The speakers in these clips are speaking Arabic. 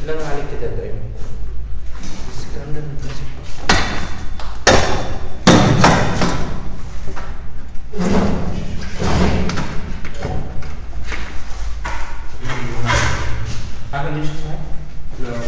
بتتكلم عليه الكتاب دايما، بس الكلام ده متناسب. حاجة مش صحيح؟ لا.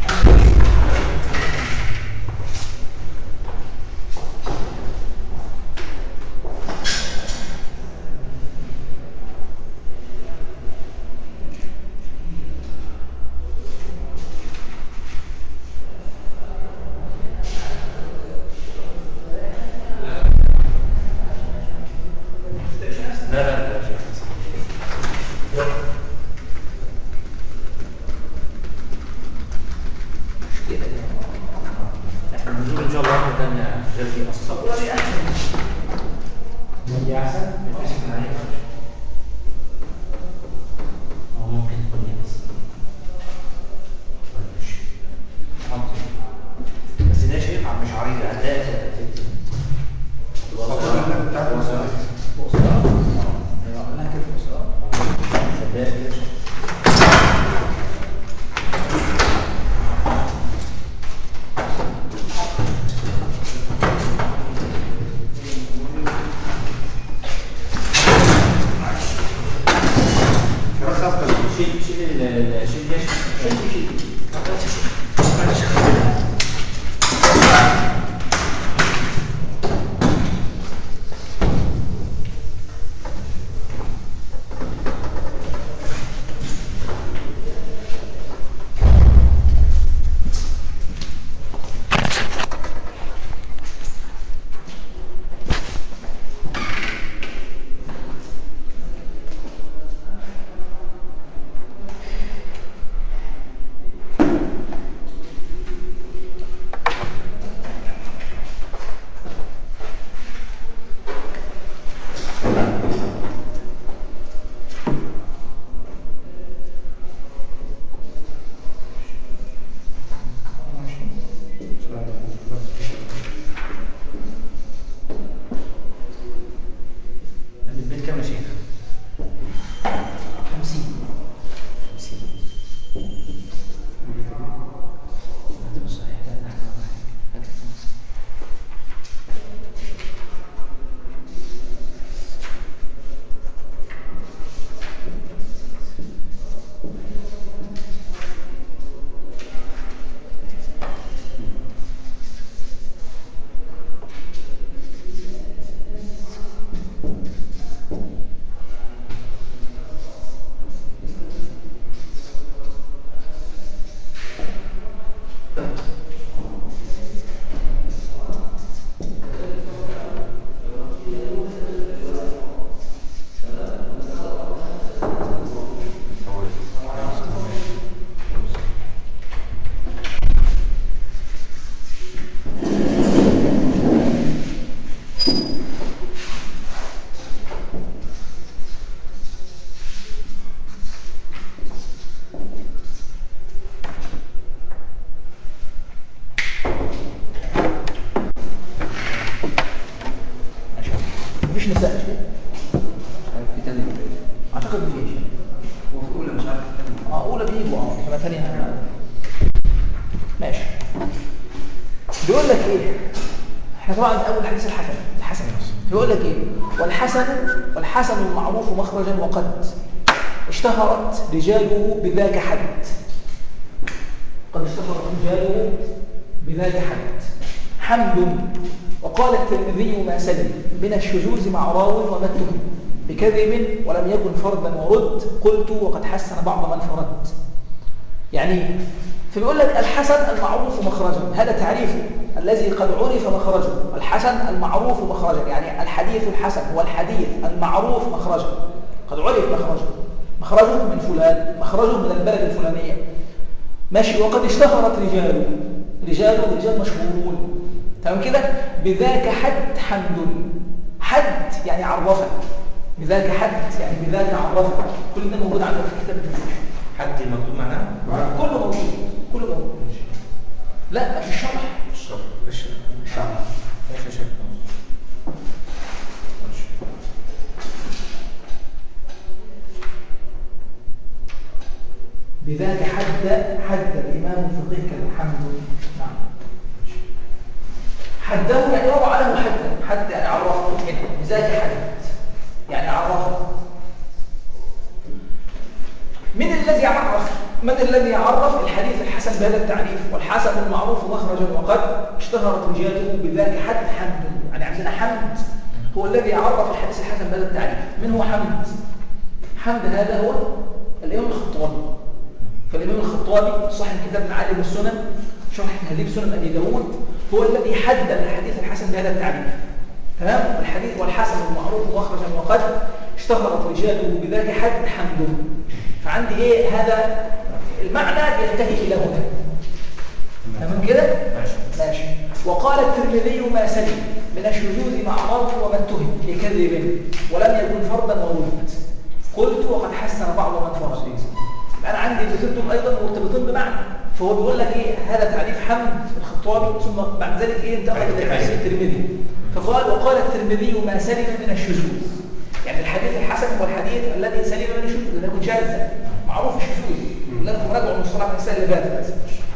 والحسن المعروف مخرجا وقد اشتهرت رجاله بذاك حد. قد اشتهرت رجاله بذاك حد. حمد. وقال الترمذي ما سلم من الشذوذ مع راو ومتهم بكذب ولم يكن فردا ورد قلت وقد حسن بعض من فرد. يعني فبيقول لك الحسن المعروف مخرجا، هذا تعريفه الذي قد عرف مخرجه. الحسن المعروف مخرجا يعني الحديث الحسن هو الحديث المعروف مخرجا، قد عرف مخرجه، مخرجه من فلان، مخرجه من البلد الفلانية. ماشي. وقد اشتهرت رجال مشهورون. تمام كده. بذاك حد حمد. حد يعني عرفه، بذاك حد يعني بذاك عرفه. كل ده موجود عندك في كتاب التفسير. حد مكتوب معناه؟ كله موجود، كله موجود. لا في الشرح. الشرح ماشي يا شيخ. بذاك حد الإمام الفقيه كالحمد. نعم. حده يعني وضع له حد يعني عرفه هنا بذاك حد يعني عرفه. من الذي عرف الحديث الحسن بهذا التعريف؟ والحسن المعروف مخرجا وقد اشتهرت رجاله بذاك حد حمد. يعني عندنا حمد هو الذي عرف الحديث الحسن بهذا التعريف. من هو حمد؟ حمد هذا هو الإمام الخطابي. فالإمام الخطابي صاحب كتاب معالم السنن شرح تهذيب سنن أبي داود هو الذي حدد الحديث الحسن بهذا التعريف. تمام؟ الحديث والحسن المعروف مخرجا وقد اشتهرت رجاله بذاك حد حمد. فعندي ايه هذا المعنى ينتهي الى هنا. تمام كده؟ ماشي. وقال الترمذي ما سلم من الشذوذ مع راوي ومن اتهم بكذب ولم يكن فردا ورد. قلت وقد حسن بعض من فرد. انا عندي بتدهم ايضا مرتبطين بمعنى. فهو بيقول لك ايه هذا تعريف حمد الخطابي ثم بعد ذلك ايه انتقل الى تعريف الترمذي. فقال وقال الترمذي ما سلم من الشذوذ. يعني الحديث الحسن هو الحديث الذي سلم من الشذوذ لم يكن شاذا معروف الشذوذ. لكم راجعوا المصطلح من السنه اللي فاتت.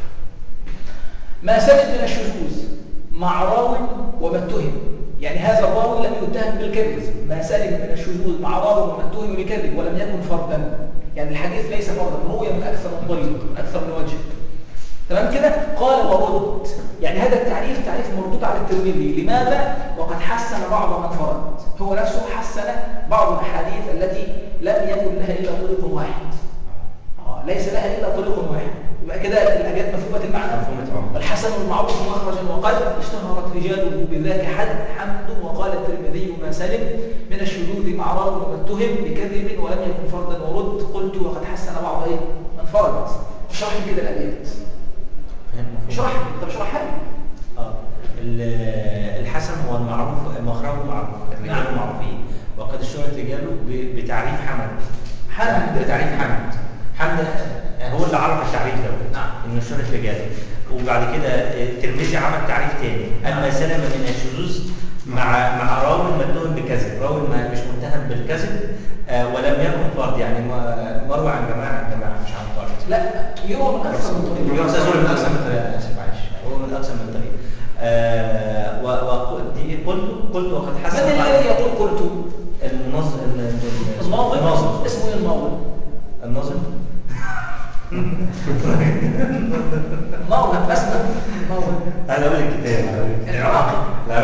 ما سلم من الشذوذ مع راوي ومن اتهم. يعني هذا الراوي لم يتهم بالكذب. ما سلم من الشذوذ مع راوي ومن اتهم بكذب ولم يكن فردا. يعني الحديث ليس فردا روي من اكثر من طريق من اكثر من وجه. تمام كده؟ قال ورد. يعني هذا التعريف تعريف مردود على الترمذي. لماذا؟ وقد حسن بعض من فرد. هو نفسه حسن بعض الاحاديث التي لم يكن لها الا طريق واحد. ليس لها الا طريق واحد. يبقى كده الابيات مفهومه المعنى. والحسن المعروف مخرجا وقد اشتهرت رجاله بذاك حد حمد. وقال الترمذي ما سلم من الشذوذ مع راوي ومتهم بكذب ولم يكن فردا ورد. قلت وقد حسن بعض ايه من فرد. اشرح لي كده الابيات. اشرح لي. طب اشرحها لي. الحسن هو المعروف مخرجه معروف الرجال معروفين وقد اشتهرت رجاله بتعريف حمد. بتعريف حمد هو اللي عرف التعريف ده. نعم. انه اشتهرت رجاله. وبعد كده الترمذي عمل تعريف تاني. اما سلم من الشذوذ مع راوي متهم بكذب. راوي مش متهم بالكذب ولم يكن فرد. يعني مروي عن جماعه مش عن فرد. لا يروى من اكثر من طريق. يروى من اكثر من طريق. اسف معلش. هو من اكثر من طريق. قلت وقد حسن. من الذي يقول قلت؟ الناظم. اسمه ايه الناظم؟ الناظم ناظم اسمه ناظم. انا اقول الكتاب العراقي.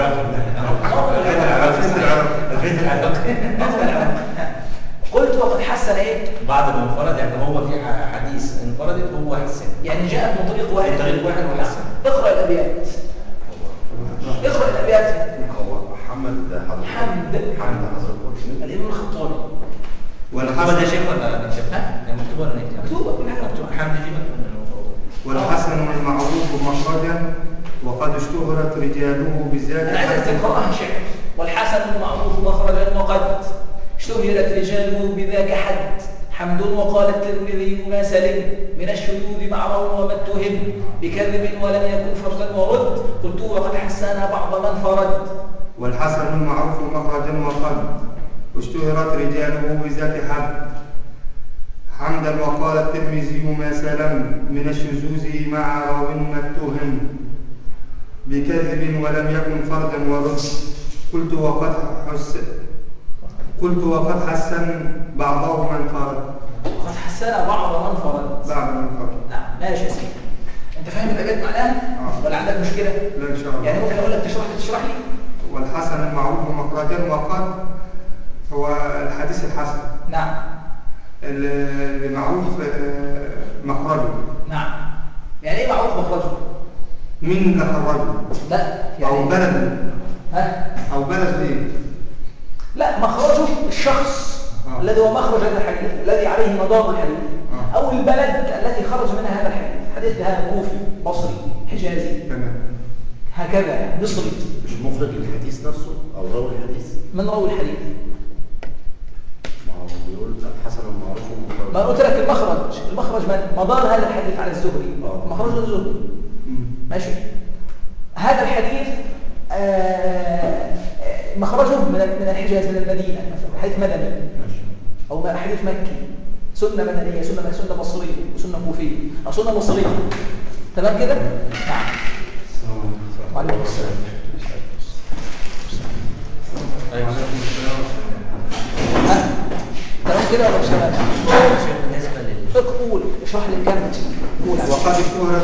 البيت العراقي. قلت وقد حسن ايه؟ بعض من انفرد. يعني هو في حديث انفردت هو حسن. يعني جاءت من طريق واحد. طريق واحد وحسن. اقرا الابيات. اقرا الابيات. حمد الامام الخطابي. والحسن ده شيخ ولا مش شيخ؟ مكتوب ولا نكتب؟ مكتوبه كل حاجه مكتوبه. حمد دي مكتوبه. والحسن المعروف مخرجا وقد اشتهرت رجاله بذاك. انا عايزك تقراها شعر. والحسن المعروف مخرجا وقد اشتهرت رجاله بذاك حد حمد. وقال الترمذي ما سلم من الشذوذ مع راوي وما اتهم بكذب ولم يكن فردا ورد. قلت وقد حسن بعض من فرد. والحسن المعروف مخرجا وقد اشتهرت رجاله بذاك حمدا. وقال الترمذي ما سلم من الشذوذ مع راو متهم بكذب ولم يكن فردا ورد. قلت وقد حسن بعضه من فرد. قد حسن بعض من فرد. نعم ماشي يا سيدي. انت فاهم الابيات معناها؟ ولا عندك مشكله؟ لا ان شاء الله. يعني ممكن اقول لك تشرح لي. والحسن المعروف مخرجا وقد هو الحديث الحسن. نعم. اللي معروف مخرجه. نعم. يعني ايه معروف مخرجه؟ مين اللي خرجه؟ لا يعني او بلد. او بلد ايه؟ لا مخرجه الشخص الذي هو مخرج هذا الحديث الذي عليه مدار الحديث او البلد التي خرج منها هذا الحديث. الحديث ده كوفي بصري حجازي. تمام. هكذا يعني مصري. مش مخرج الحديث نفسه او راوي الحديث؟ من راوي الحديث. ما هو بيقول الحسن المعروف ومخرج. ما قلت لك المخرج من مدار هذا الحديث على الزهري. مخرجه الزهري. ماشي. هذا الحديث مخرجه من الحجاز من المدينه مثلا حديث مدني او حديث مكي سنة مدنية، سنة بصرية، وسنة كوفية، أو سنة مصرية. تمام كده؟ نعم. وعليكم السلام. تمام كده ولا مش تمام؟ بالنسبه لل قول اشرح لي الكلمة. قول. وقد اشتهرت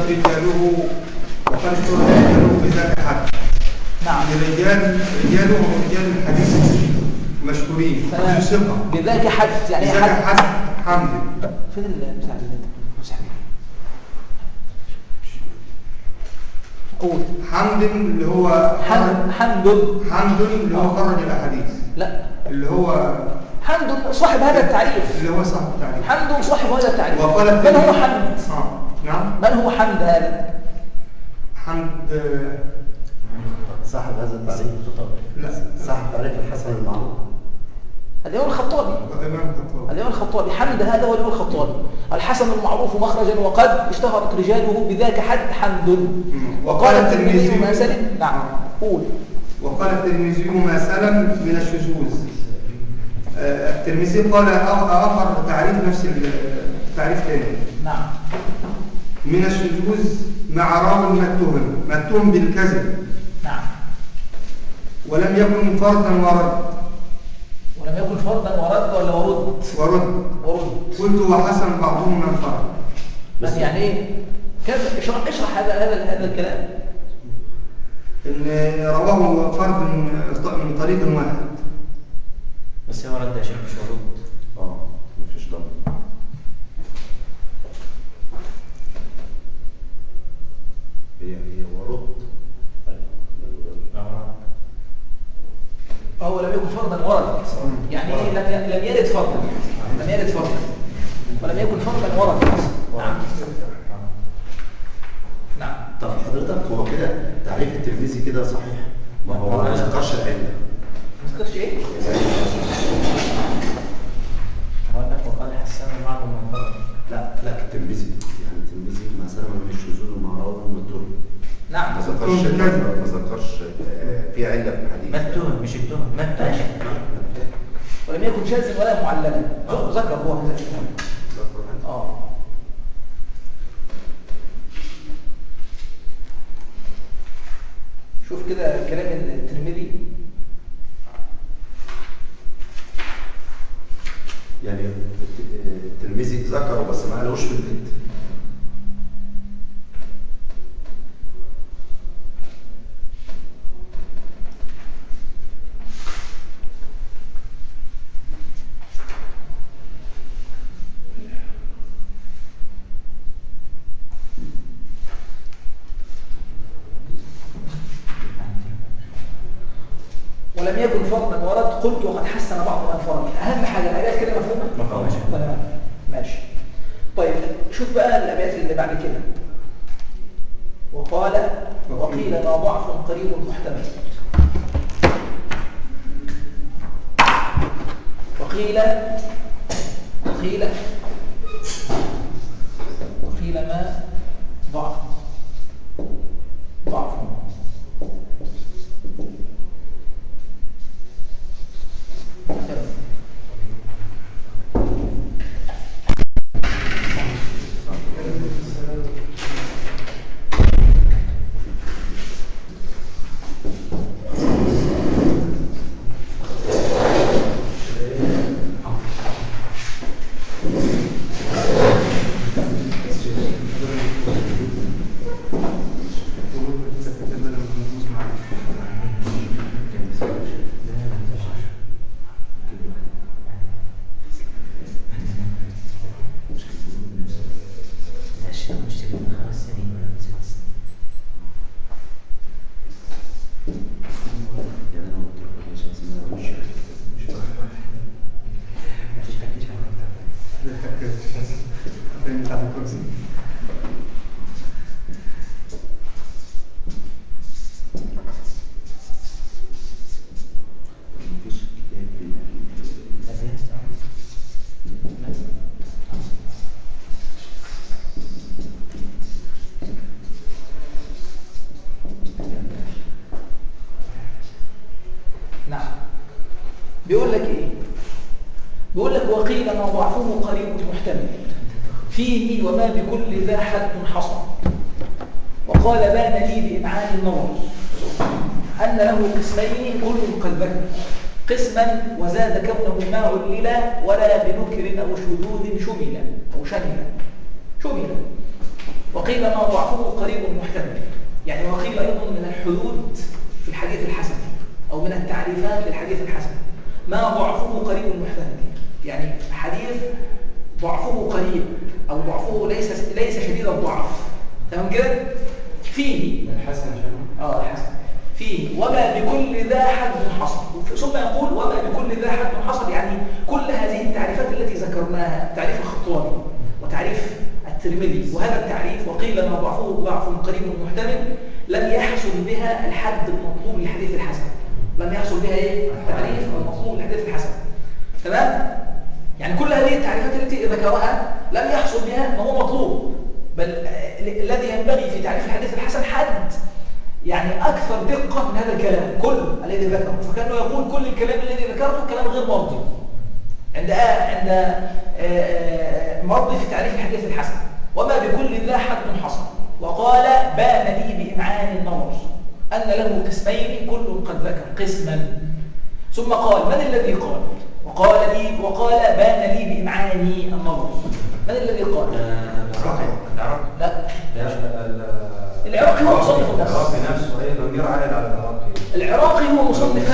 رجاله بذاك حد. نعم. رجاله هم رجال الحديث مشهورين. تمام. ثقة. بذاك حد يعني بذاك حد حمد. فين المساعد اللي انت مساعد؟ قول. حمد اللي هو حمد اللي هو خرج الاحاديث. لا، اللي هو حمد صاحب هذا التعريف. اللي هو صاحب التعريف. حمد صاحب هذا التعريف. وقال من هو حمد؟ نعم. من هو حمد هذا؟ حمد صاحب هذا التعريف. لا، صاحب تعريف الحسن المعروف. الإمام الخطابي. الإمام الخطابي. حمد هذا هو الإمام الخطابي. الحسن المعروف مخرجا وقد اشتهرت رجاله بذاك حد حمد. وقال الترمذي ما سلم. نعم. قول. وقال الترمذي ما سلم من الشذوذ. الترمذي قال آخر تعريف نفس التعريف ثاني. نعم. من الشذوذ مع راو متهم بالكذب. نعم. ولم يكن فردا ورد. ولم يكن فردا ورد ولا ورد؟ قلت وحسن بعضهم من فرد. بس يعني ايه؟ كيف اشرح هذا الكلام. ان رواه فرد من طريق واحد. بس هو رد يا شيخ مش ورد. مفيش ضم. هي ورد. هو لم يكن فردا ورد. يعني ايه؟ لم يرد فردا. ولم يكن فردا ورد. نعم. نعم. طب حضرتك هو كده تعريف الترمذي كده صحيح؟ ما هو ما ذكرش العله. ما ذكرش ايه؟ هقول لك وقال حسان معهم من فرد. لا الترمذي يعني الترمذي مثلا من الشذوذ المعروف والمتهم. نعم. ما ذكرش في عله في الحديث. متهم مش التهم متهم. ولم يكن شاذا ولا معللا. ذكر هو هذا. شوف كده كلام الترمذي. يعني الترمذي ذكره بس ما قالوش في البيت. ولم يكن فردا ورد. قلت وقد حسن بعض الأنفار. أهم حاجة الآيات كده مفهومة؟ تمام. ماشي. طيب شوف بقى الأبيات اللي بعد كده. وقيل ما ضعف قريب محتمل. وقيل ما ضعف بيقول لك وقيل ما ضعفه قريب محتمل فيه وما بكل ذا حد حصل. وقال بان لي بإمعان النظر أن له قسمين كل قد ذكر قسما وزاد كونه ما علل ولا بنكر أو شذوذ شمل أو شمل. وقيل ما ضعفه قريب محتمل، يعني وقيل أيضا من الحدود في الحديث الحسن أو من التعريفات للحديث الحسن ما ضعفه قريب محتمل، يعني حديث ضعفه قريب أو ضعفه ليس شديد الضعف، تمام كده؟ فيه الحسن شنو؟ الحسن فيه وما بكل ذا حد حصل، ثم يقول وما بكل ذا حد حصل، يعني كل هذه التعريفات التي ذكرناها، تعريف الخطابي وتعريف الترمذي وهذا التعريف وقيل ما ضعفه ضعف قريب محتمل لم يحصل بها الحد المطلوب للحديث الحسن، لم يحصل بها ايه؟ التعريف المطلوب للحديث الحسن، تمام؟ يعني كل هذه التعريفات التي ذكرها لم يحصل بها ما هو مطلوب، بل الذي ينبغي في تعريف الحديث الحسن حد يعني أكثر دقة من هذا الكلام كل الذي ذكره، فكأنه يقول كل الكلام الذي ذكرته كلام غير مرضي عند مرضي في تعريف الحديث الحسن. وما بكل ذا حد حصل. وقال بان لي بإمعان النظر أن له قسمين كل قد ذكر قسما. ثم قال من الذي قال؟ وقال بان لي بإمعاني النظر. من الذي قال؟ لا العراقي هو مصنف النص. العراقي نفسه هي ضمير عائد على العراقي. العراقي هو مصنف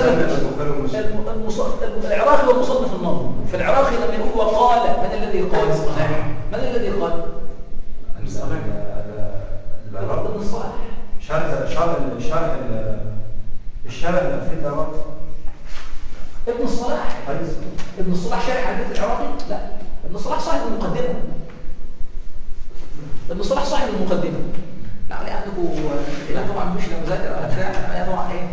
العراقي هو مصنف النظر. فالعراقي لما يقول وقال من الذي قال؟ من الذي قال؟ ابن الصلاح. الشارع في العراقي. ابن الصلاح. ابن الصلاح شارح حديث العراقي؟ لا، ابن الصلاح صاحب المقدمة. ابن الصلاح صاحب المقدمة. لا علي عندكم طبعا مش لمذاكرة عليها طبعا ايه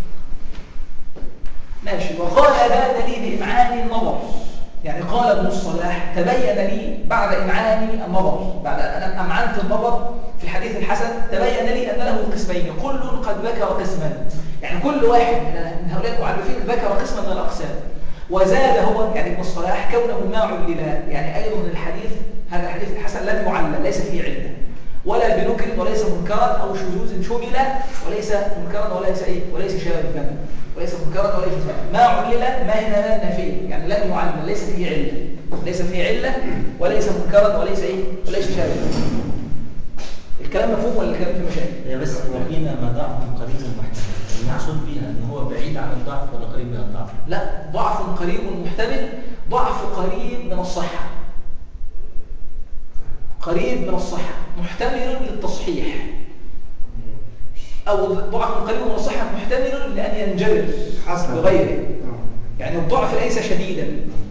ماشي. وقال بان لي بإمعان النظر، يعني قال ابن الصلاح تبين لي بعد إمعاني النظر، بعد أن أمعنت النظر في الحديث الحسن تبين لي أن له قسمين كل قد ذكر قسما، يعني كل واحد من هؤلاء المعرفين ذكر قسما من الأقسام. وزاد هو يعني ابن الصلاح كونه ما علل، يعني أيضا الحديث هذا الحديث الحسن لم يعلل، ليس فيه علة ولا بنكر وليس منكرا أو شذوذ شمل، وليس منكرا وليس شاذا، وليس منكرا وليس شاذا. ما علل ما هنا نافيه، يعني لم يعلل، ليس فيه علة، وليس منكرا وليس شاذا. الكلام مفهوم ولا الكلام فيه مشاكل؟ هي بس وقيل ما ضعف قريب محتمل، المقصود بها ان هو بعيد عن الضعف ولا قريب من الضعف؟ لا، ضعف قريب محتمل، ضعف قريب من الصحة، قريب من الصحة محتمل للتصحيح، أو ضعف قريب من الصحة محتمل لأن ينجبر بغيره، يعني الضعف ليس شديدا،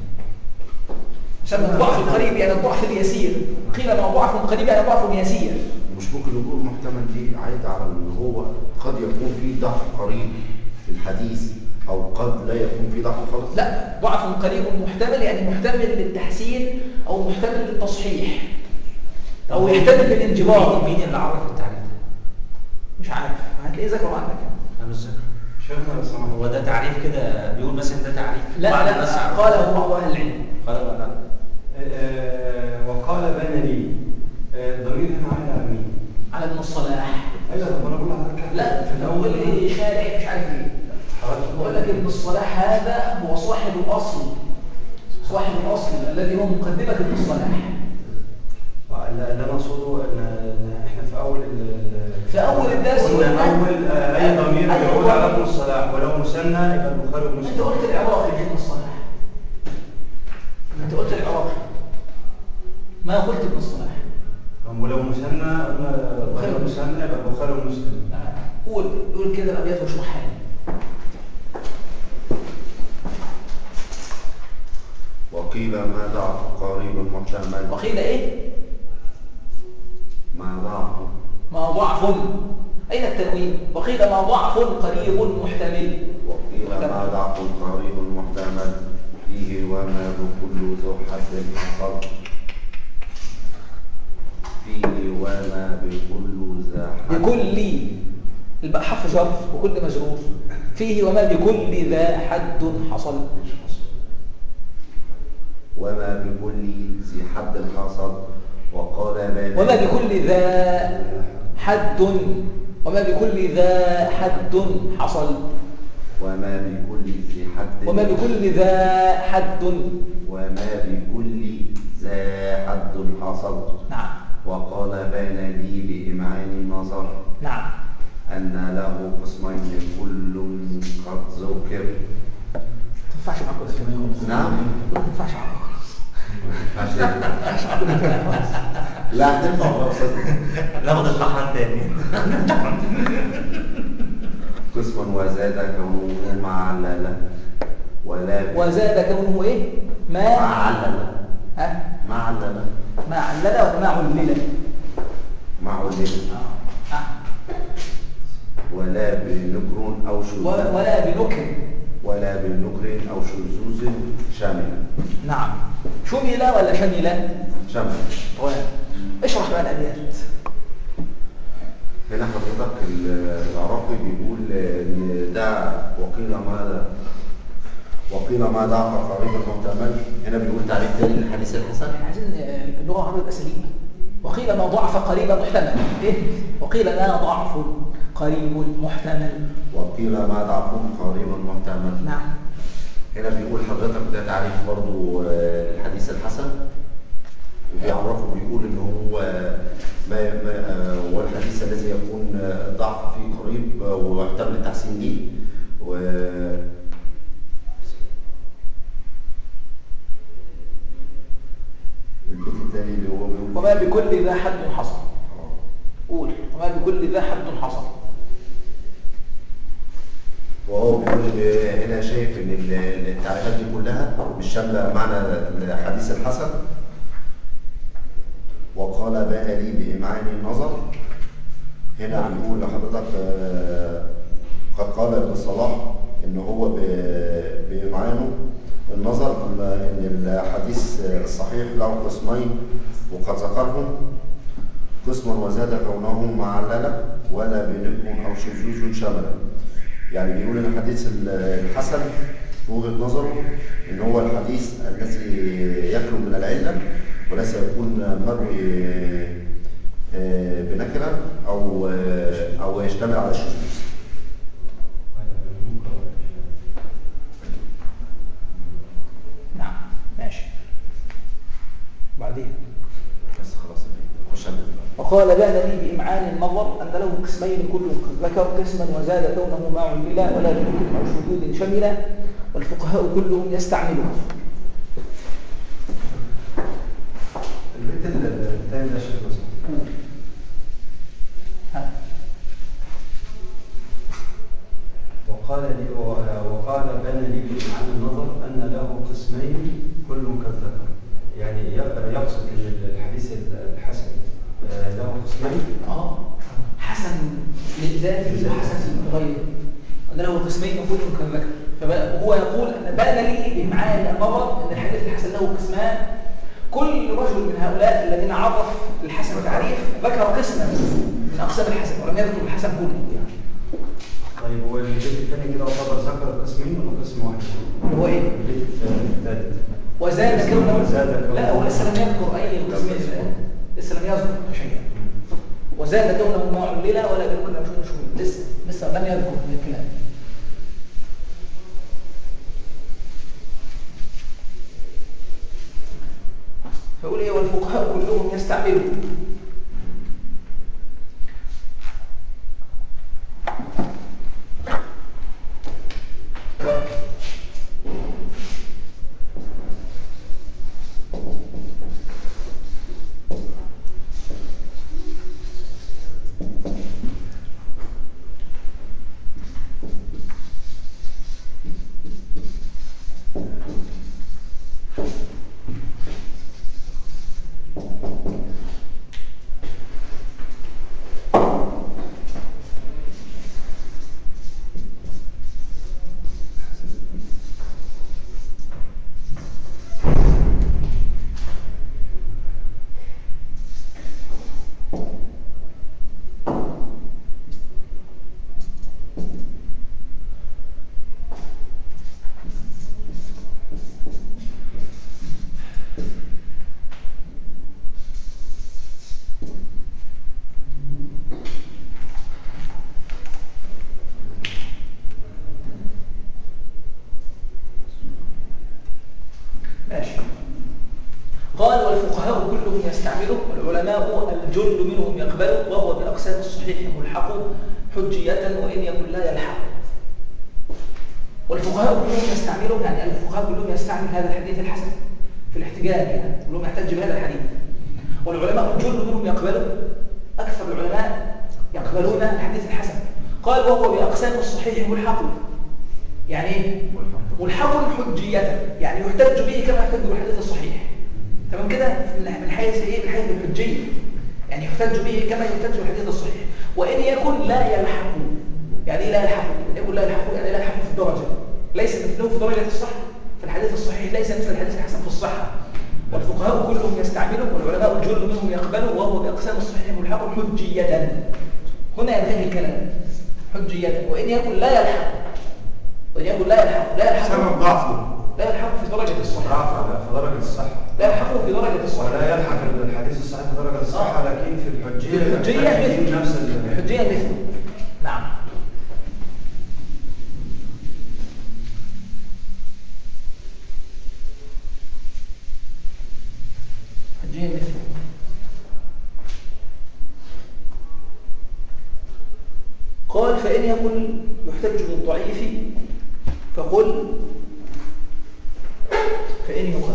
يسمى الضعف القريب يعني الضعف اليسير. قيل ما ضعف قريب يعني ضعف يسير. مش ممكن نقول محتمل دي عايد على ان هو قد يكون فيه ضعف قريب في الحديث او قد لا يكون فيه ضعف خالص؟ لا، ضعف قريب محتمل يعني محتمل للتحسين او محتمل للتصحيح او يحتمل للانجبار. مين اللي عرف التعريف ده؟ مش عارف، هتلاقيه ذكره عندك. انا مش ذاكر. شيخنا لو سمحت، هو ده تعريف كده بيقول بس ان ده تعريف؟ لا قاله بعض اهل العلم. وقال بان لي ضمير هنا على مين؟ على ابن الصلاح. ايوه انا بقول لحضرتك لا، في الاول ايه شارح مش عارف ايه. بقول لك ابن الصلاح هذا هو صاحب الاصل، الذي هو مقدمه ابن الصلاح. اللي انا اقصده ان احنا في اول الدرس قلنا اول اي ضمير يعود على ابن الصلاح، ولو مثنى يبقى البخاري ومسلم. انت قلت العراقي في ابن الصلاح، انت قلت العراقي، ما قلت ابن الصلاح. ولو مثنى يبقى البخاري ومسلم. قول كده الابيات واشرحها لي. وقيل ما ضعف قريب محتمل. وقيل ايه؟ ما ضعف. اين التنوين؟ وقيل ما ضعف قريب محتمل. وقيل ما ضعف قريب محتمل فيه وما بكل ذو حد حصل. فيه وما بكل ذا حد. بكل الباء حرف جر وكل مجرور. فيه وما بكل ذا حد حصل. بكل ذي حد حصل وقال وما بكل ذا حد وما بكل ذا حد حصل وما بكل ذي حد وما بكل ذا حد وما بكل ذا حد حصل. نعم. وقال بان لي بإمعان النظر نعم. أن له قسمين كل قد ذكر. ما تنفعش معاك ولا كمان. نعم. ما تنفعش معاك. لا هتنفع خلاص. ناخد الطحن تاني. قسما وزاد كونه معللا وزاد كونه ايه؟ معللا. ها؟ معللا. معللا ولا معللا؟ معللا. ولا بنكر أو شذوذ ولا بنكر أو شذوذ شامل. نعم. شمل ولا شمل؟ شامل. اشرح بقى الأبيات. هنا حضرتك العراقي بيقول ان ده وقيل ما ضعف قريبا محتمل. هنا بيقول تعريف تاني للحديث الحسن. عايزين اللغه العربيه تبقى سليمه. وقيل ما ضعف قريبا محتمل. ايه؟ وقيل ما ضعف قريب محتمل. وقيل ما ضعف قريبا محتمل. نعم. هنا بيقول حضرتك ده تعريف برضو للحديث الحسن، وبيعرفه بيقول ان هو هو الحديث الذي يكون ضعف فيه قريب ويحتمل التحسين ليه. البيت الثاني اللي هو بيقول وما بكل ذا حد حصل. قول وما بكل ذا حد حصل. وهو بيقول هنا شايف ان التعريفات دي كلها مش شامله معنى الحديث الحسن. وقال بان لي بإمعان النظر. هنا بيقول لحضرتك قد قال ابن صلاح ان هو بإمعانه النظر ان الحديث الصحيح له قسمين وقد ذكرهم. قسما وزاد كونه معللا ولا بنكر او شذوذ شملا. يعني بيقول ان الحديث الحسن في وجهه نظره ان هو الحديث الذي يخلو من العله وليس يكون مروي بنكره او يشتمل على الشذوذ. نعم ماشي. بعدين بس خلاص خش على وقال بان لي بإمعان النظر أن له قسمين كل قد ذكر قسما وزاد كونه ما عللا ولا بنكر أو شذوذ شملا والفقهاء كلهم يستعملون. البيت الثاني ده شيخ مسلم. وقال بان لي بإمعان النظر أن له قسمين كل قد ذكر. يعني يقصد الحديث الحسن له قسمين. حسن لذاته وحسن لغيره. أن له قسمين كل قد ذكر. فهو يقول أن بان لي بإمعان النظر أن الحديث الحسن له قسمان. كل رجل من هؤلاء الذين عرف الحسن تعريف ذكر قسما من أقسام الحسن ولم يذكر الحسن كله. طيب هو البيت الثاني كده يعتبر ذكر قسمين ولا قسم واحد؟ هو ايه؟ البيت الثالث. وزاد كونه. لا هو لسه لم يذكر اي قسمين الان. لسه لم يذكر شيئا. وزاد كونه ما علل ولا بنكر او شذوذ. لسه لم يذكر من الكلام. فيقول ايه والفقهاء كلهم يستعملون. ماشي. قال والفقهاء كلهم يستعمله والعلماء الجل منهم يقبله وهو بأقسام الصحيح ملحق حجية وإن يكن لا يلحق. والفقهاء كلهم يستعمله، يعني الفقهاء كلهم يستعمل هذا الحديث الحسن في الاحتجاج، يعني كلهم يحتج بهذا الحديث. والعلماء الجل منهم يقبله، أكثر العلماء يقبلون الحديث الحسن. قال وهو بأقسام الصحيح ملحق، يعني ملحق حجية، يعني يحتج به كما يحتج بالحديث الصحيح. تمام كده؟ من حيث ايه؟ من حيث الحجية، يعني يحتج به كما يحتج بالحديث الصحيح. وإن يكن لا يلحق، يعني لا يلحق، إن يكن لا يلحق يعني لا يلحق في الدرجة، ليس مثله في درجة الصحة. في الحديث الصحيح ليس مثل الحديث الحسن في الصحة. والفقهاء كلهم يستعمله والعلماء الجل منهم يقبله وهو بأقسام الصحيح ملحق حجية. هنا ينتهي الكلام حجية. وإن يكن لا يلحق، وإن يكن لا يلحق سبب ضعفه لا يلحق في درجة الصحة، في درجة الصحة، لا يلحق في درجة الصحة، ولا يلحق الحديث الصحيح في درجة الصحة، لكن في الحجية نفس الحجية مثله. نعم. حجية مثله. قال فإن يكن يحتج بالضعيف فقل فإن يقل.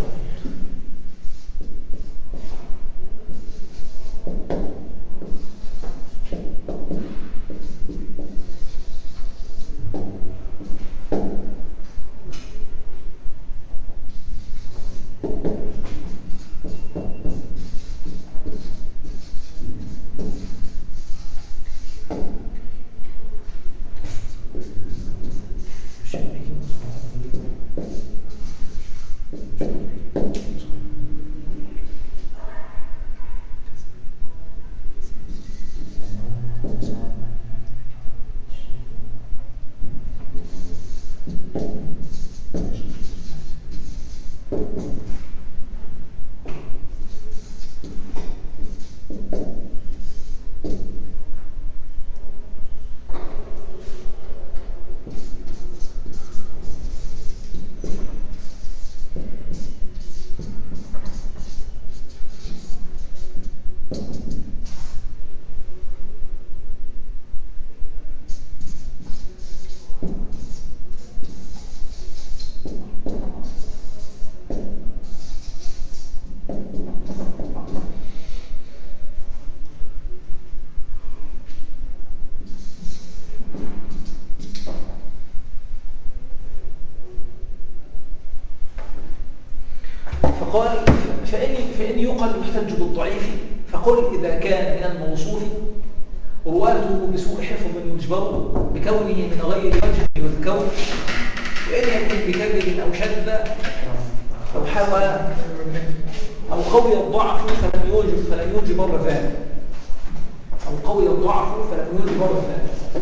فقال فإن يقل يحتج بالضعيف فقل إذا كان من الموصوف رواته بسوء حفظ يجبر بكونه من غير وجه يذكر، وإن يكن بكذب أو شذ أو حوى أو قوي الضعف فلم يجبر ذلك، أو قوي الضعف فلم يجبر ذلك.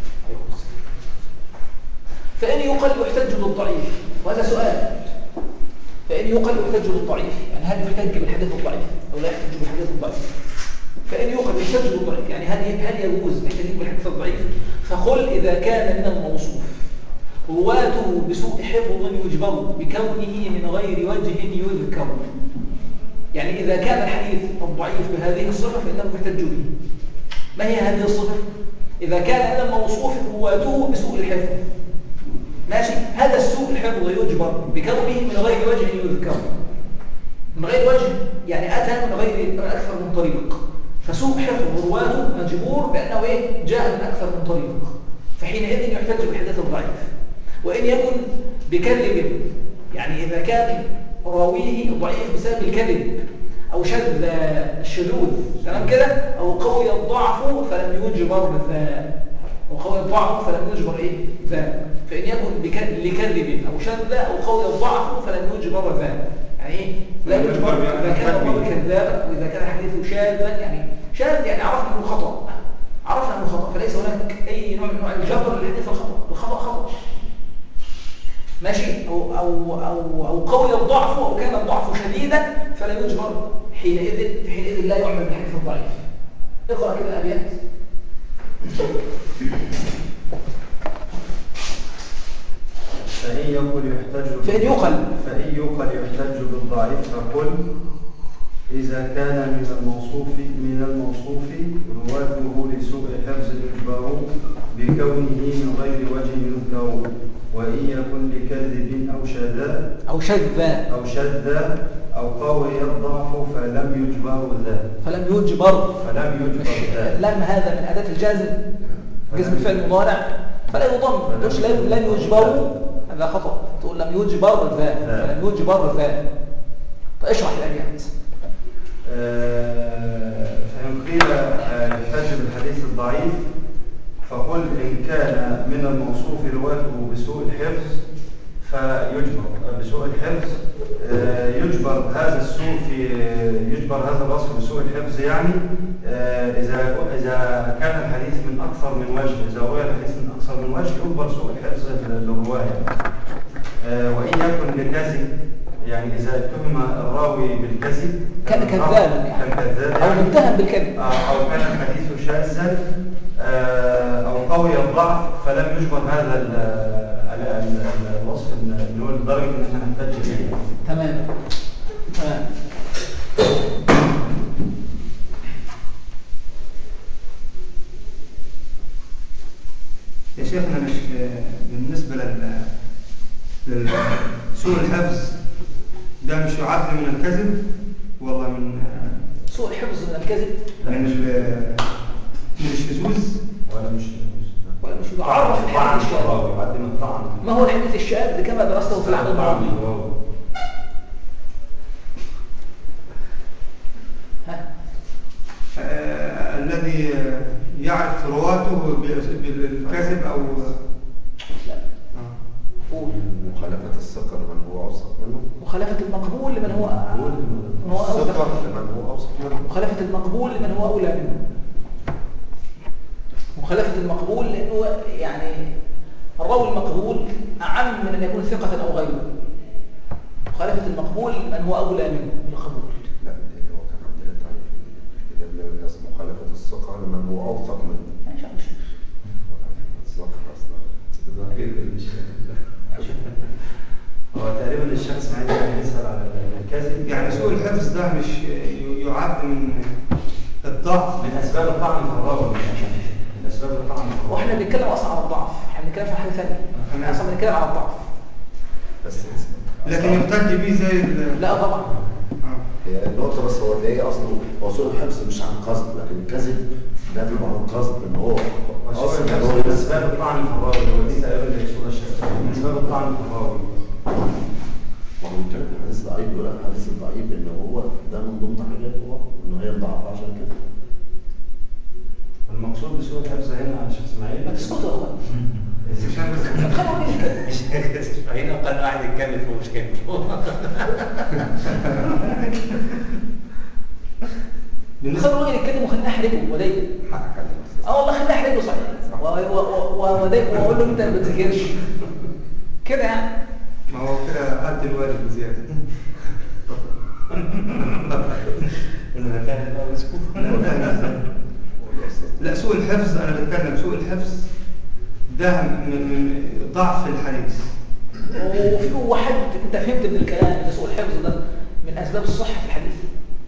فإن يقل يحتج بالضعيف، وهذا سؤال. فإن يقل يحتج بالضعيف، يعني هل يحتج بالحديث الضعيف أو لا يحتج بالحديث الضعيف؟ فإن يقل يحتج بالضعيف، يعني هل يجوز الاحتجاج بالحديث الضعيف؟ فقل إذا كان من الموصوف رواته بسوء حفظ يجبر بكونه من غير وجه يذكر، يعني إذا كان الحديث الضعيف بهذه الصفة فإنه يحتج به. ما هي هذه الصفة؟ إذا كان من الموصوف رواته بسوء الحفظ، ماشي، هذا السوء الحفظ يجبر بكونه من غير وجه يذكر. من غير وجه يعني أتى من أكثر من طريق، فسوء حفظ رواته مجبور بأنه جاء من أكثر من طريق، فحينئذ يحتج بالحديث الضعيف. وإن يكن بكذب، يعني إذا كان راويه ضعيف بسبب الكذب أو شذ الشذوذ، تمام كده، أو قوي الضعف فلم يجبر ذا، أو قوي الضعف فلم يجبر ذا. فإن يكن لكذب أو شذ أو قوي الضعف فلم يجبر ذا، يعني لا يجبر إذا كان الراوي كذابا وإذا كان حديثه شاذا، يعني شاذ يعني عرفنا أنه خطأ، عرفنا أنه خطأ، فليس هناك أي نوع من انواع الجبر للحديث الخطأ، الخطأ خطأ، ماشي، أو قوي الضعف أو كان الضعف شديدا فلا يجبر، حينئذ لا يعمل بالحديث الضعيف. اقرأ كده الأبيات. فإن يقل يحتج بالضعيف الضعيف فقل إذا كان من الموصوف رواته لسوء حفظ يجبر بكونه من غير وجه يذكر، وإن يكن لكذب أو شذا أو قوي الضعف فلم يجبر ذا. لم هذا من أداة الجازم، جزم الفعل المضارع، فلا يضم. تقولش لم يجبر، هذا خطأ. تقول لم يجبر ذا، فلم يجبر ذا. فاشرح الأبيات. فإن قيل يحتج بالحديث الضعيف فقل إن كان من الموصوف رواته بسوء الحفظ فيجبر بسوء الحفظ، يجبر هذا الوصف بسوء الحفظ، يعني إذا كان الحديث من أكثر من وجه، إذا روى الحديث من أكثر من وجه يجبر سوء الحفظ للرواية. وإن يكن لكذب، يعني إذا اتهم الراوي بالكذب كان كذابا يعني أو متهم بالكذب، أو كان الحديث شاذا أو قوي الضعف فلم يجبر هذا الوصف اللي هو لدرجة إن احنا نحتاج إليه. تمام. يا شيخنا، مش بالنسبة لسوء الحفظ ده مش يعد من الكذب والله من سوء الحفظ من الكذب؟ من الشذوذ ولا مش يعرف الحديث الشاذ. ما هو الحديث الشاذ كما درسته في العام الماضي؟ الذي يعرف رواته بالكذب أو لا. قول. مخالفة الثقة لمن هو أوثق منه، مخالفة المقبول لمن هو الثقة لمن هو أوثق منه، مخالفة المقبول لمن هو أولى منه، مخالفة المقبول لأنه يعني الراوي المقبول أعم من أن يكون ثقة أو غيره. مخالفة المقبول لمن هو أولى منه بالقبول. لا، هو كان عندنا تعريف في الكتاب اللي اسمه مخالفة الثقة لمن هو أوثق منه. إن شاء الله. هو تقريبا الشيخ اسماعيل يعني يسأل على الكذب، يعني سوء الحفظ ده مش يعد من الضعف، من أسباب الطعن في الراوي، من أسباب الطعن في الراوي. واحنا بنتكلم أصلا عن الضعف، احنا بنتكلم في حاجة ثانية. احنا أصلا بنتكلم عن الضعف. بس لكن يحتج به زي لا طبعا. هي النقطة، بس هو اللي هي أصله هو سوء الحفظ مش عن قصد، لكن الكذب ده بيبقى عن قصد، إن هو أصلا من أسباب الطعن في الراوي، ودي تقريبا اللي يقصدها الشيخ، من أسباب الطعن في الراوي. ما هو كان الحديث ضعيف، بيقول لك الحديث الضعيف إن هو ده من ضمن حاجاته إنه هي ضعف عشان كده. المقصود بسوء الحفظ هنا يا شيخ اسماعيل ما تسكتوا هو. هنا قال واحد يتكلم فوق مش كلمه. خلوا الراجل يتكلم وخلينا نحرجه وضايقه. والله خلينا نحرجه صحيح. وضايقه واقول له انت ما بتذاكرش. كده يعني. ما هو كده قد الواجب بزياده. لا، سوء الحفظ انا بتكلم سوء الحفظ ده من ضعف الحديث. وفي واحد انت فهمت من الكلام ان سوء الحفظ ده من اسباب الصحه في الحديث.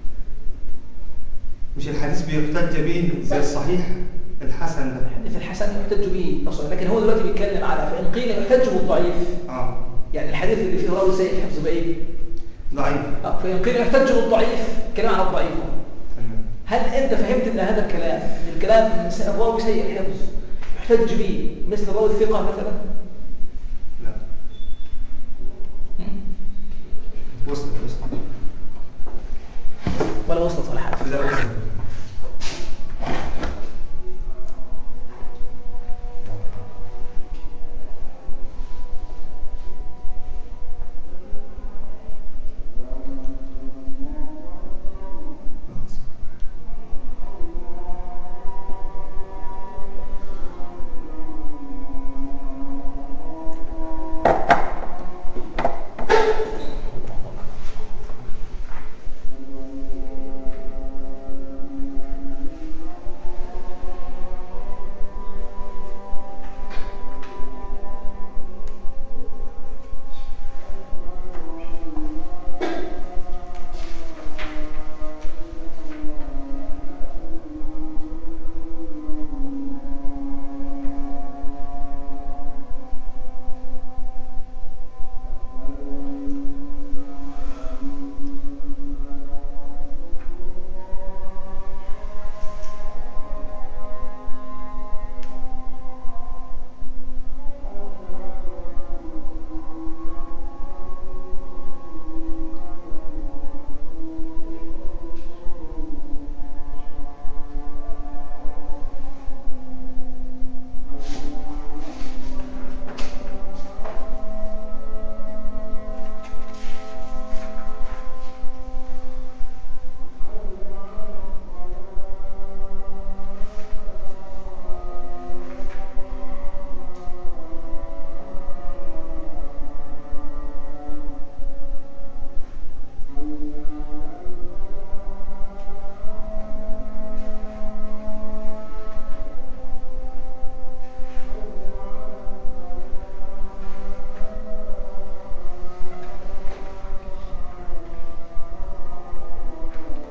مش الحديث بيحتج به زي الصحيح الحسن ده. الحديث الحسن يحتج به اصلا، لكن هو دلوقتي بيتكلم على فان قيل يحتج بالضعيف. يعني الحديث اللي فيه راوي سيء الحفظ بايه؟ ضعيف. فان قيل يحتج بالضعيف، كلام عن الضعيف. هل انت فهمت ان هذا الكلام من الكلام الراوي سيء الحفظ يحتج به مثل الراوي الثقه مثلا؟ لا. وصلت ولا وصلت ولا حاجه؟ لا وصلت.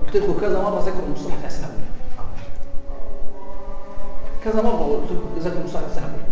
قلت لكم كذا مرة ذكر المصطلح في السنة الأولى، كذا مرة قلت لكم ذكر المصطلح في السنة الأولى.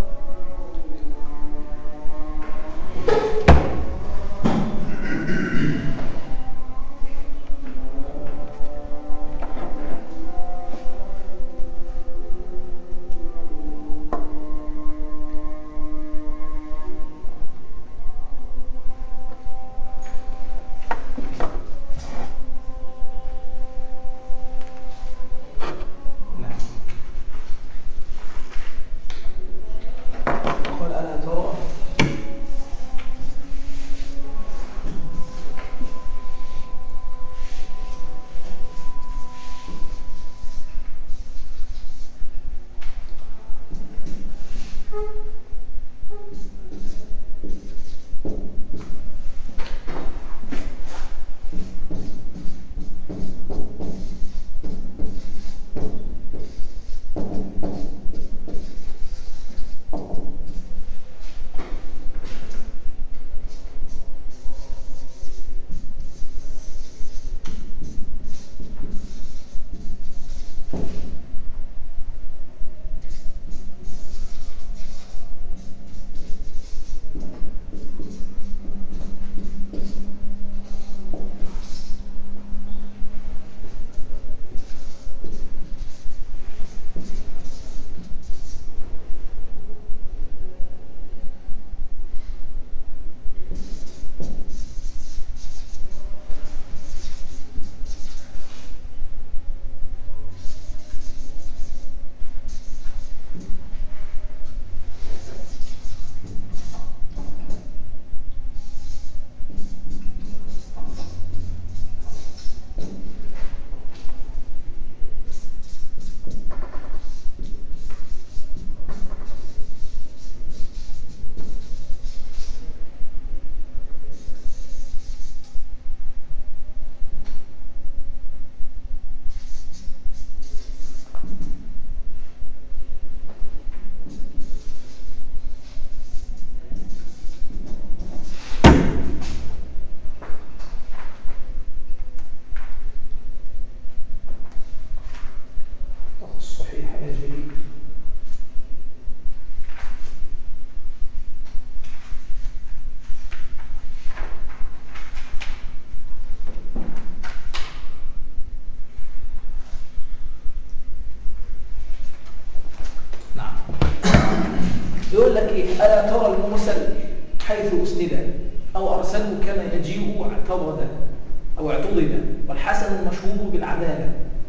يقول لك ايه؟ الا ترى المرسل حيث اسند او ارسله كما يجيء اعتضد او اعتضد، والحسن المشهور بالعداله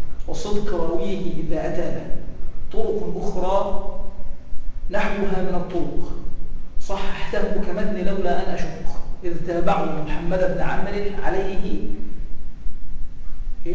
وصدق راويه اذا اتى طرق اخرى نحوها من الطرق صححته كمتن لولا ان اشق، اذ تابعوا محمد بن عمرو عليه ايه؟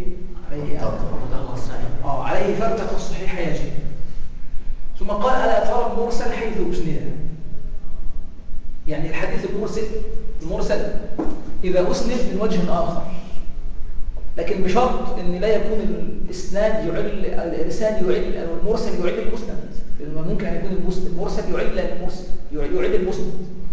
عليه فرتق الصحيح يجب. ثم قال ألا ترى المرسل حيث أسند، يعني الحديث المرسل إذا أسند من وجه آخر، لكن بشرط أن لا يكون الإسناد الإرسال يعل أو المرسل يعل المسند، لأنه ممكن أن يكون المرسل يعل المسند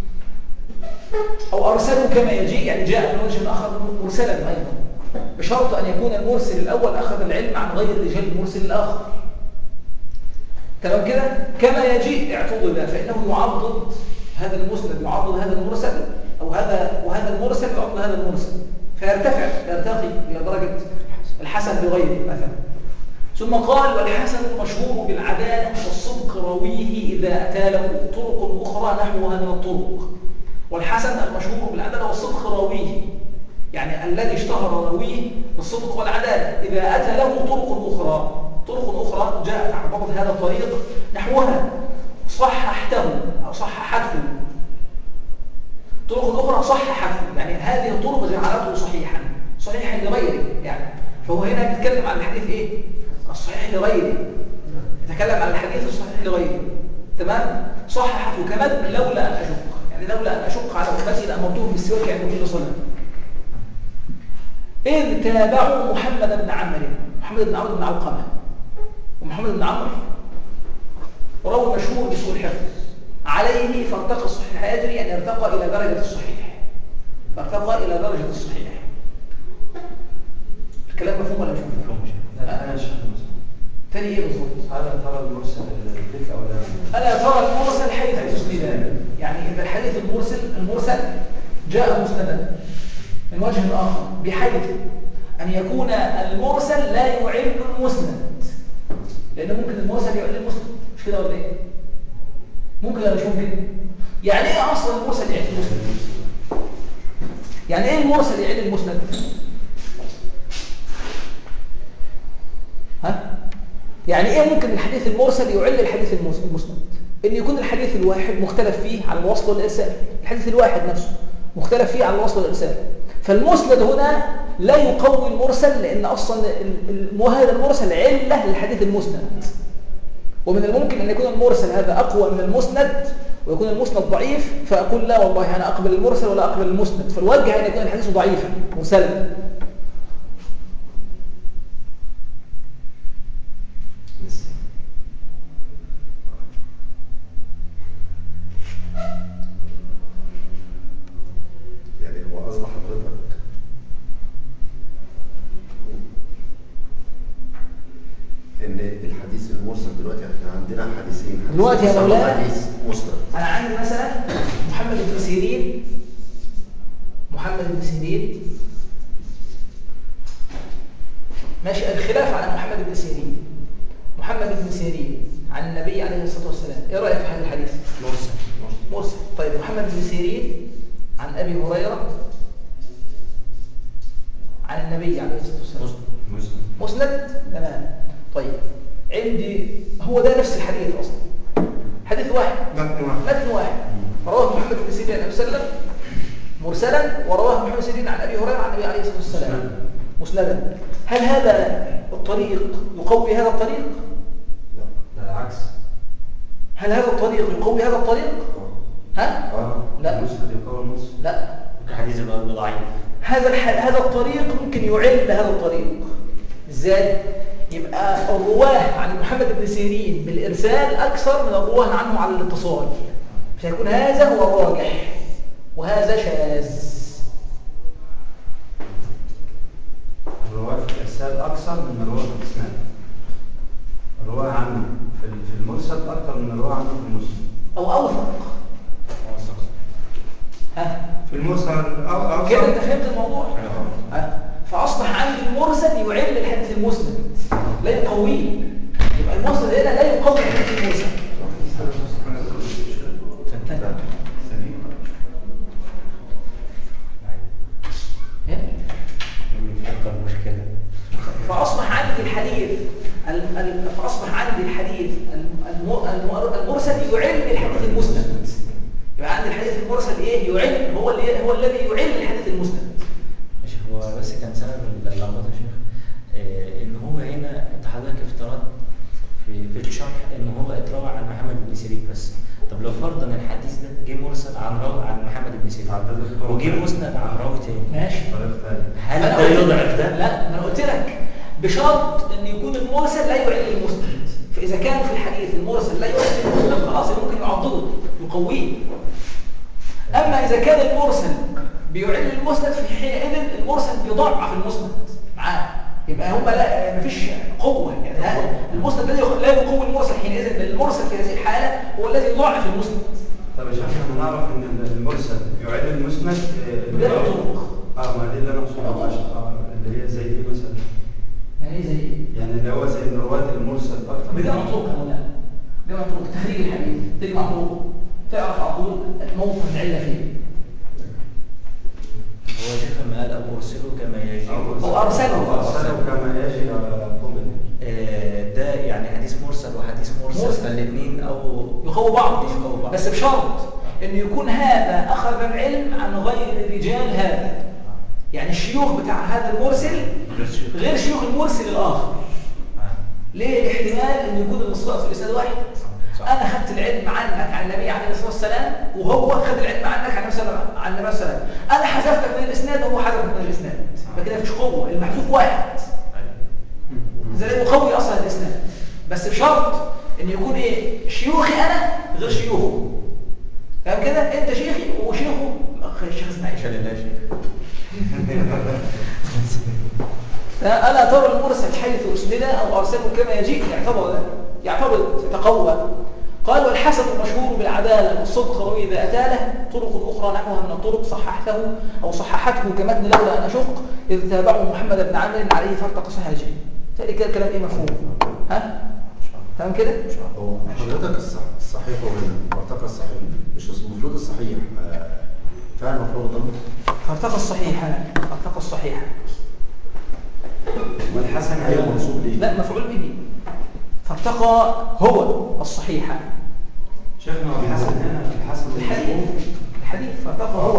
أو أرسله كما يجيء، يعني جاء من وجه آخر مرسلا أيضا، بشرط أن يكون المرسل الأول أخذ العلم عن غير رجال المرسل الآخر. تمام كده؟ كما يجيء اعتضد، فإنه يعضد هذا المسند يعضد هذا المرسل، أو وهذا المرسل يعضد هذا المرسل، يرتقي إلى درجة الحسن بغيره مثلا. ثم قال والحسن المشهور بالعدالة والصدق راويه إذا أتى له طرق أخرى نحوها من الطرق. والحسن المشهور بالعدالة والصدق راويه، يعني الذي اشتهر راويه بالصدق والعدالة، إذا أتى له طرق أخرى جاءت عن ضبط هذا الطريق نحوها صححته أو صححته، طرق أخرى صححته، يعني هذه الطرق جعلته صحيحا لغيره، يعني فهو هنا يتكلم عن الحديث إيه؟ الصحيح لغيره، يتكلم عن الحديث الصحيح لغيره. تمام؟ صححته كمان لولا أن أشق، يعني لولا أن أشق على أمتي لأمرتهم بالسواك عند كل صلاة. إذ تابعوا محمد بن عمرو بن علقمة، ومحمد بن عمرو وراوي مشهور بسوء الحفظ، عليه فارتقى الصحيح يجري، يعني ارتقى إلى درجة الصحيح، الكلام مفهوم ولا مش مفهوم؟ أنا شيخ المسلم. تاني ايه بالظبط؟ هذا ترى المرسل الذكر أو لا؟ ألا ترى المرسل حيث أسند، يعني إذا الحديث المرسل جاء مسندا من وجه آخر بحيث أن يكون المرسل لا يعل المسند، لأنه ممكن المرسل يعل المسند، مش كده ولا إيه؟ ممكن ولا مش ممكن؟ يعني إيه أصلا المرسل يعل المسند؟ يعني إيه المرسل يعل المسند؟ ها؟ يعني إيه ممكن الحديث المرسل يعل الحديث المسند؟ إن يكون الحديث الواحد مختلف فيه على الوصل والإرسال، الحديث الواحد نفسه مختلف فيه على الوصل والإرسال، فالمسند هنا لا يقوي المرسل، لأن أصلا هذا المرسل علة للحديث المسند. ومن الممكن أن يكون المرسل هذا أقوى من المسند ويكون المسند ضعيف، فأقول لا والله أنا أقبل المرسل ولا أقبل المسند، فالوجه أن يكون الحديث ضعيفا مرسلا. يعني هو قصد حضرتك ان الحديث المرسل دلوقتي احنا عندنا حديثين، حديث دلوقتي يا مرسل مولانا وحديث مسند. أنا عندي مثلا محمد بن سيرين ماشي، الخلاف على محمد بن سيرين. محمد بن سيرين عن النبي عليه الصلاة والسلام، ايه رأيك في هذا الحديث؟ مرسل. طيب محمد بن سيرين عن أبي هريرة عن النبي عليه الصلاة والسلام مسند. تمام. طيب عندي هو ده نفس الحديث أصلا، حديث واحد متن واحد رواه محمد بن سيرين عن النبي صلى الله عليه وسلم مرسلا، ورواه محمد بن سيرين عن أبي هريرة عن النبي عليه الصلاة والسلام مسندا. هل هذا الطريق يقوي هذا الطريق؟ لا العكس. هل هذا الطريق يقوي هذا الطريق؟ ها؟ لا. المسند يقوي المرسل. لا. الحديث يبقى ضعيف. هذا الطريق ممكن يعل هذا الطريق. ازاي؟ يبقى الرواه عن محمد بن سيرين بالإرسال أكثر من الرواه عنه على الاتصال، فيكون هذا هو الراجح وهذا شاذ. الرواة في الإرسال أكثر من الرواة في الإسناد. الرواة عنه في المرسل أكثر من الرواة عنه في المسند. أو أوثق. ها؟ في المرسل أو كده أنت فهمت الموضوع؟ فأصبح عندي المرسل يعل الحديث المسند لا يقويه. يبقى المرسل هنا لا يقوي الحديث المرسل. فأصبح عندي الحديث المرسل يعل الحديث المسند. يبقى عندي الحديث المرسل ايه يعل، هو الذي يعل الحديث المسند. ماشي، هو بس كان سبب اللخبطه يا شيخ ان هو هنا انت حضرتك افترضت في الشرح ان هو اتروى عن محمد بن سيرين بس. طب لو فرضا الحديث ده جه مرسل عن محمد بن سيرين وجه مسند عن راوي تاني، ماشي، هل ده يضعف ده؟ لا، ما انا قلت لك بشرط ان يكون المرسل لا يعل المسند. فاذا كان في الحديث المرسل لا يعل المسند خلاص ممكن يعضده يقويه. اما اذا كان المرسل بيعل المسند في حينئذ المرسل بيضعف المسند معاه، يبقى هم لا مفيش قوه، يعني المسند لا يقوي المرسل حينئذ، بل المرسل في هذه الحاله هو الذي يضعف المسند. طيب يا شيخ احنا نعرف ان المرسل يعل المسند بالطرق. ما دي اللي انا اقصدها اللي هي زي ايه مثلا؟ يعني زي ايه؟ يعني اللي هو زي ان رواه المرسل اكثر بجمع طرق ولا جمع طرق تخريج الحديث، تجمع طرقه تعرف على طول موقف العله فيه. هو شيخ لما قال أو أرسله كما يجي أو أرسله كما يجي قبل ده يعني حديث مرسل وحديث مرسل فالاثنين أو يقووا بعض، بس بشرط إنه يكون هذا أخذ العلم عن غير رجال هذا، يعني الشيوخ بتاع هذا المرسل غير شيوخ المرسل الآخر. ليه الاحتمال إنه يكون الإصلاء في الإسناد واحد؟ أنا خدت العلم عنك عن النبي عليه الصلاة والسلام وهو خد العلم عنك عن النبي صلى الله عليه وسلم. أنا حذفتك من الإسناد وهو حذفك من الإسناد، فكده مفيش قوة، المحذوف واحد زي يقوي أصلا الإسناد، بس بشرط إن يكون إيه شيوخي أنا غير شيوخه. فاهم كده؟ أنت شيخي وشيخه الشيخ إسماعيل. ألا ترى المرسل حيث أسند أو أرسله كما يجيء يعترض يتقوى. قال والحسن المشهور بالعدالة والصدق وإذا أتاله طرق أخرى نحوها من الطرق صححته كمتن لولا أن أشق إذ تابعه محمد بن عمرو عليه فرق صحاجه. تالي كده الكلام إيه مفهوم؟ ها؟ تمام كده؟ هو حضرتك الصحيح وارتقى الصحيح مش المفروض الصحيح فعلا مفروض ضمن فارتقى الصحيح والحسن هي منصوب ليه؟ لا مفعول به. فارتقى هو الصحيحة. شيخنا الحسن هنا الحسن الحديث فارتقى هو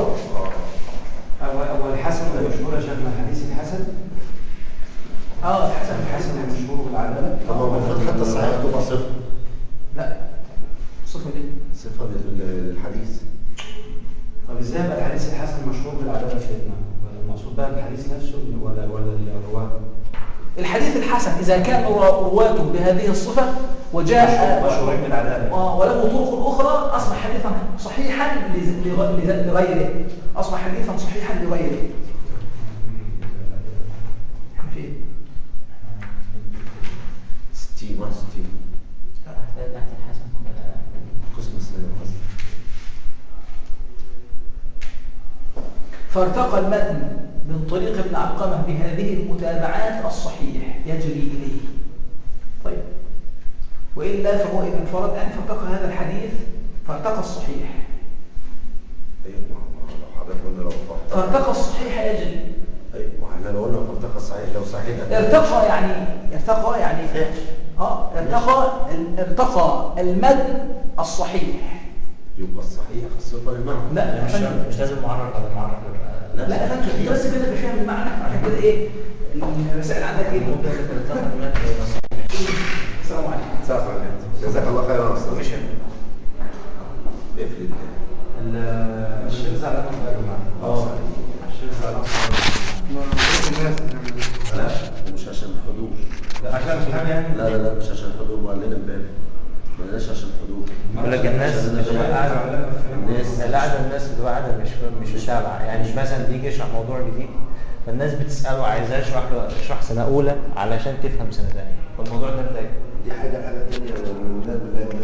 والحسن المشهور يا شيخنا الحديث الحسن الحسن المشهور بالعدالة. طب هو المفروض حتى الصحيح تبقى صفة. لا صفة ليه؟ صفة للحديث. طب ازاي بقى الحديث الحسن مشهور بالعدالة سيدنا؟ المقصود بقى الحديث نفسه ولا الرواه؟ الحديث الحسن إذا كان رواته بهذه الصفة وجاء مشهورين بالعدالة وله طرق أخرى أصبح حديثا صحيحا لغيره. أصبح حديثا صحيحا لغيره. في 60 تحت الحسن قسم السنة الحسن. فارتقى المتن من طريق ابن علقمة بهذه المتابعات الصحيح يجري إليه. طيب وإلا فهو إذا انفرد أن فارتقى هذا الحديث فارتقى الصحيح. أيوة لو حضرتك قلنا لو فارتقى الصحيح يجري. أيوة ما احنا لو قلنا فارتقى الصحيح لو صحيح ارتقى يعني ارتقى المتن الصحيح. يبقى الصحيح الصفة للمعنى. لا مش لازم معرف ولا معرف. لا يا فندم بس كده بفهم المعنى. عشان كده ايه الرسائل عندك ايه؟ السلام عليكم. جزاك الله خيرا يا استاذ. مش اقفل الشيخ زعلان يا جماعة. الشيخ زعلان لا مش عشان الحضور. عشان الحاجة يعني؟ لا مش عشان الحضور وقال لنا امبارح ما لناش عشان الحضور. بقول لك الناس الناس بتبقى قاعده مش متابعه. يعني مثلا بيجي يشرح موضوع جديد فالناس بتساله عايزاه يشرح سنه اولى علشان تفهم سنه ثانيه. والموضوع ده دي حاجه ثانيه من الولاد